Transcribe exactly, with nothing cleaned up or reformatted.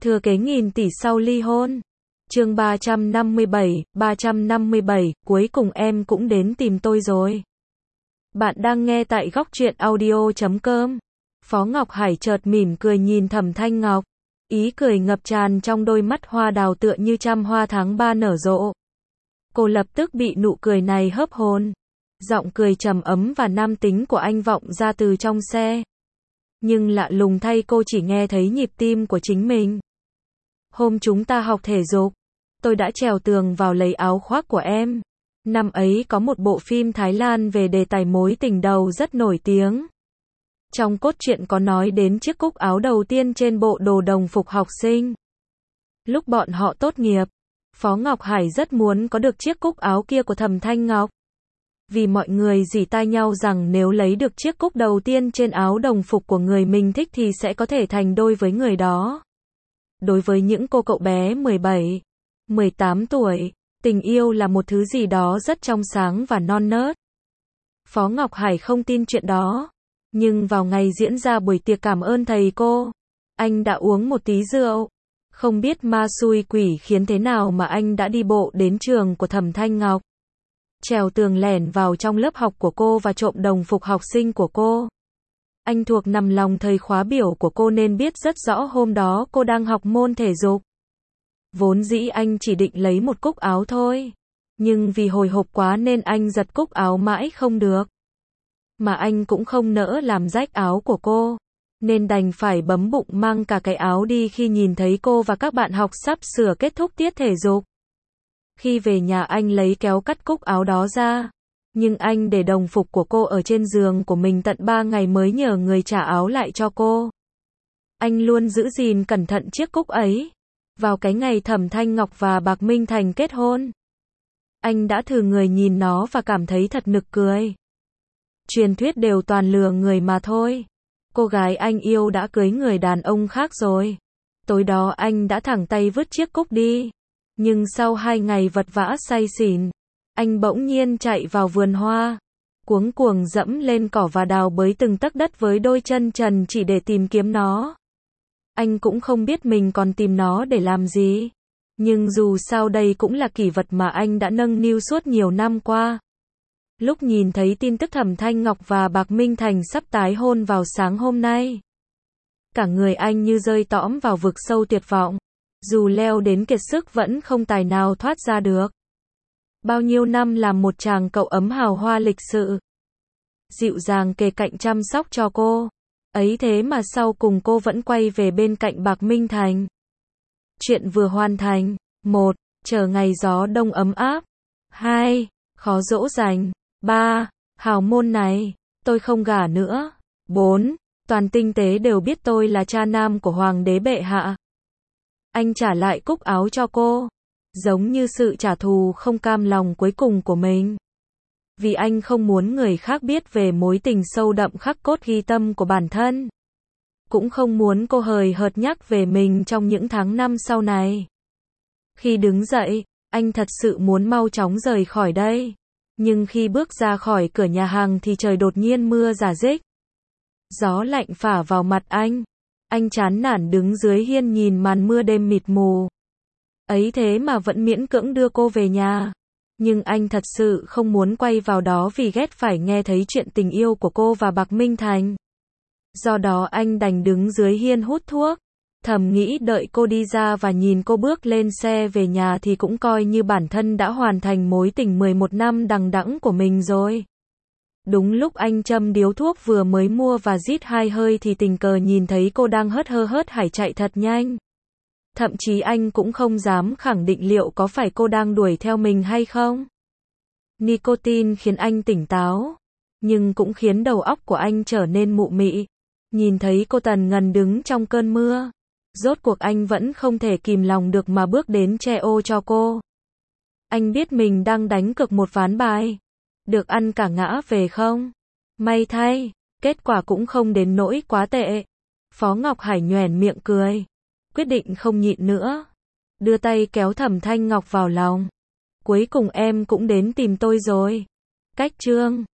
Thừa kế nghìn tỷ sau ly hôn. Chương ba trăm năm mươi bảy, ba trăm năm mươi bảy, cuối cùng em cũng đến tìm tôi rồi. Bạn đang nghe tại góc truyện audio chấm com. Phó Ngọc Hải chợt mỉm cười nhìn Thẩm Thanh Ngọc. Ý cười ngập tràn trong đôi mắt hoa đào tựa như trăm hoa tháng ba nở rộ. Cô lập tức bị nụ cười này hớp hồn. Giọng cười trầm ấm và nam tính của anh vọng ra từ trong xe. Nhưng lạ lùng thay cô chỉ nghe thấy nhịp tim của chính mình. Hôm chúng ta học thể dục, tôi đã trèo tường vào lấy áo khoác của em. Năm ấy có một bộ phim Thái Lan về đề tài mối tình đầu rất nổi tiếng. Trong cốt truyện có nói đến chiếc cúc áo đầu tiên trên bộ đồ đồng phục học sinh. Lúc bọn họ tốt nghiệp, Phó Ngọc Hải rất muốn có được chiếc cúc áo kia của Thẩm Thanh Ngọc. Vì mọi người rỉ tai nhau rằng nếu lấy được chiếc cúc đầu tiên trên áo đồng phục của người mình thích thì sẽ có thể thành đôi với người đó. Đối với những cô cậu bé mười bảy, mười tám tuổi, tình yêu là một thứ gì đó rất trong sáng và non nớt. Phó Ngọc Hải không tin chuyện đó. Nhưng vào ngày diễn ra buổi tiệc cảm ơn thầy cô, anh đã uống một tí rượu. Không biết ma xui quỷ khiến thế nào mà anh đã đi bộ đến trường của Thẩm Thanh Ngọc. Trèo tường lẻn vào trong lớp học của cô và trộm đồng phục học sinh của cô. Anh thuộc nằm lòng thời khóa biểu của cô nên biết rất rõ hôm đó cô đang học môn thể dục. Vốn dĩ anh chỉ định lấy một cúc áo thôi. Nhưng vì hồi hộp quá nên anh giật cúc áo mãi không được. Mà anh cũng không nỡ làm rách áo của cô. Nên đành phải bấm bụng mang cả cái áo đi khi nhìn thấy cô và các bạn học sắp sửa kết thúc tiết thể dục. Khi về nhà anh lấy kéo cắt cúc áo đó ra. Nhưng anh để đồng phục của cô ở trên giường của mình tận ba ngày mới nhờ người trả áo lại cho cô. Anh luôn giữ gìn cẩn thận chiếc cúc ấy. Vào cái ngày Thẩm Thanh Ngọc và Bạc Minh Thành kết hôn, anh đã thử người nhìn nó và cảm thấy thật nực cười. Truyền thuyết đều toàn lừa người mà thôi. Cô gái anh yêu đã cưới người đàn ông khác rồi. Tối đó anh đã thẳng tay vứt chiếc cúc đi. Nhưng sau hai ngày vật vã say xỉn, anh bỗng nhiên chạy vào vườn hoa, cuống cuồng dẫm lên cỏ và đào bới từng tấc đất với đôi chân trần chỉ để tìm kiếm nó. Anh cũng không biết mình còn tìm nó để làm gì. Nhưng dù sao đây cũng là kỷ vật mà anh đã nâng niu suốt nhiều năm qua. Lúc nhìn thấy tin tức Thẩm Thanh Ngọc và Bạc Minh Thành sắp tái hôn vào sáng hôm nay, cả người anh như rơi tõm vào vực sâu tuyệt vọng. Dù leo đến kiệt sức vẫn không tài nào thoát ra được. Bao nhiêu năm làm một chàng cậu ấm hào hoa lịch sự, dịu dàng kề cạnh chăm sóc cho cô. Ấy thế mà sau cùng cô vẫn quay về bên cạnh Bạc Minh Thành. Chuyện vừa hoàn thành. một. Chờ ngày gió đông ấm áp. hai. Khó dỗ dành. ba. Hào môn này, tôi không gả nữa. bốn. Toàn tinh tế đều biết tôi là cha nam của Hoàng đế bệ hạ. Anh trả lại cúc áo cho cô, giống như sự trả thù không cam lòng cuối cùng của mình. Vì anh không muốn người khác biết về mối tình sâu đậm khắc cốt ghi tâm của bản thân. Cũng không muốn cô hời hợt nhắc về mình trong những tháng năm sau này. Khi đứng dậy, anh thật sự muốn mau chóng rời khỏi đây. Nhưng khi bước ra khỏi cửa nhà hàng thì trời đột nhiên mưa rả rích. Gió lạnh phả vào mặt anh. Anh chán nản đứng dưới hiên nhìn màn mưa đêm mịt mù. Ấy thế mà vẫn miễn cưỡng đưa cô về nhà. Nhưng anh thật sự không muốn quay vào đó vì ghét phải nghe thấy chuyện tình yêu của cô và Bạc Minh Thành. Do đó anh đành đứng dưới hiên hút thuốc. Thầm nghĩ đợi cô đi ra và nhìn cô bước lên xe về nhà thì cũng coi như bản thân đã hoàn thành mối tình mười một năm đằng đẵng của mình rồi. Đúng lúc anh châm điếu thuốc vừa mới mua và rít hai hơi thì tình cờ nhìn thấy cô đang hớt hơ hớt hải chạy thật nhanh. Thậm chí anh cũng không dám khẳng định liệu có phải cô đang đuổi theo mình hay không. Nicotine khiến anh tỉnh táo, nhưng cũng khiến đầu óc của anh trở nên mụ mị. Nhìn thấy cô tần ngần đứng trong cơn mưa, rốt cuộc anh vẫn không thể kìm lòng được mà bước đến che ô cho cô. Anh biết mình đang đánh cược một ván bài. Được ăn cả ngã về không? May thay, kết quả cũng không đến nỗi quá tệ. Phó Ngọc Hải nhoẻn miệng cười, quyết định không nhịn nữa. Đưa tay kéo Thẩm Thanh Ngọc vào lòng. Cuối cùng em cũng đến tìm tôi rồi. Cách chương